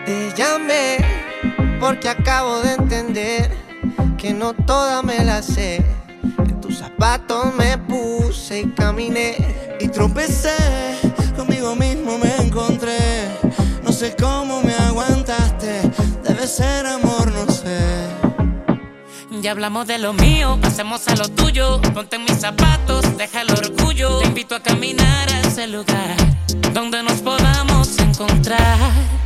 Te llamé porque acabo de entender que no toda me la sé. En tus zapatos me puse y caminé y tropecé, conmigo mismo me encontré. No sé cómo me aguantaste, debe ser amor, no sé. Ya hablamos de lo mío, pasemos a lo tuyo. Ponte en mis zapatos, deja el orgullo. Te invito a caminar a ese lugar donde nos podamos encontrar.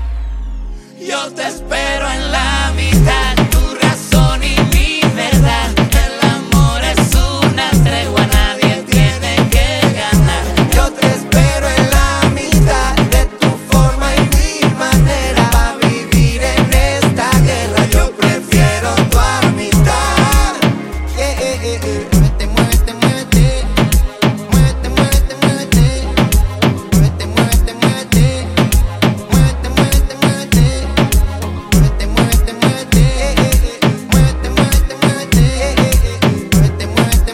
Yo te espero en la mitad, tu razón y mi verdad. El amor es una tregua, nadie tiene que ganar. Yo te espero en la mitad de tu forma y mi manera. Pa' vivir en esta guerra yo prefiero tu amistad. Muévete, muévete, muévete. Muévete, muévete, muévete. Muévete, muévete, muévete. Muévete, muévete, muévete. Muévete, muévete, muévete. Muévete, muévete, muévete. Muévete, muévete,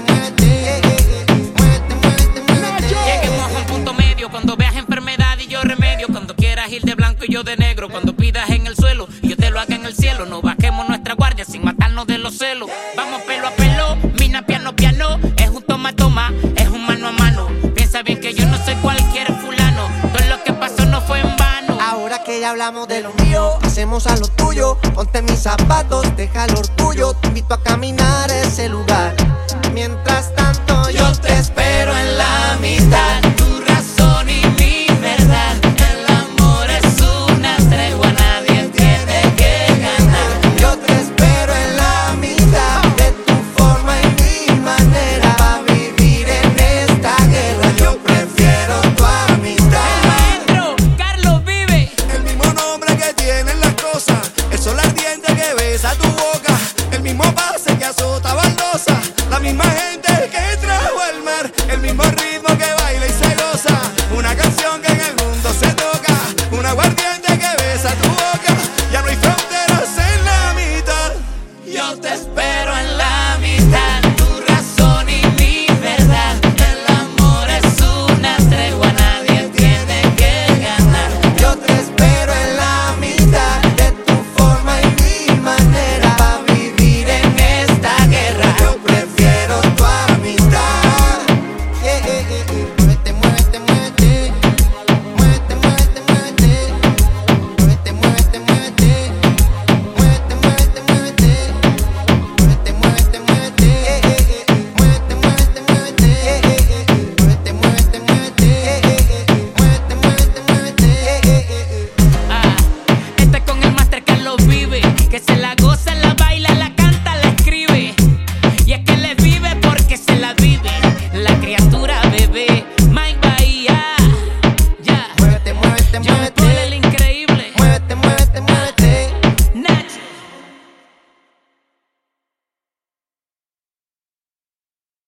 muévete. Muévete, muévete, muévete. Lleguemos a un punto medio cuando veas enfermedad y yo remedio. Cuando quieras ir de blanco y yo de negro. Cuando pidas en el suelo y yo te lo haga en el cielo. No bajemos nuestra guardia sin matarnos de los celos. Vamos pelo a pelo, mina piano piano. Es un toma toma, es un mano a mano. Piensa bien que yo no soy cualquier fulano. Todo lo que pasó no fue en vano. Ahora que ya hablamos de lo mío, hacemos a lo tuyo. Ponte mis zapatos, deja el orgullo. Te invito a caminar a ese lugar. Mientras tanto yo te espero en la mitad. Tu razón y mi verdad. El amor es una tregua, nadie tiene que ganar. Yo te espero en la mitad de tu forma y mi manera. Pa' vivir en esta guerra yo prefiero tu amistad. Maestro Carlos Vive. El mismo nombre que tienen las cosas, el sol ardiente que besa tu boca, el mismo pase que azota baldosa, la misma gente que trajo al mar, el mismo ritmo que baila y se goza, una canción que en el mundo se toca, un aguardiente que besa tu boca, ya no hay fronteras en la mitad. Yo te espero en la mitad.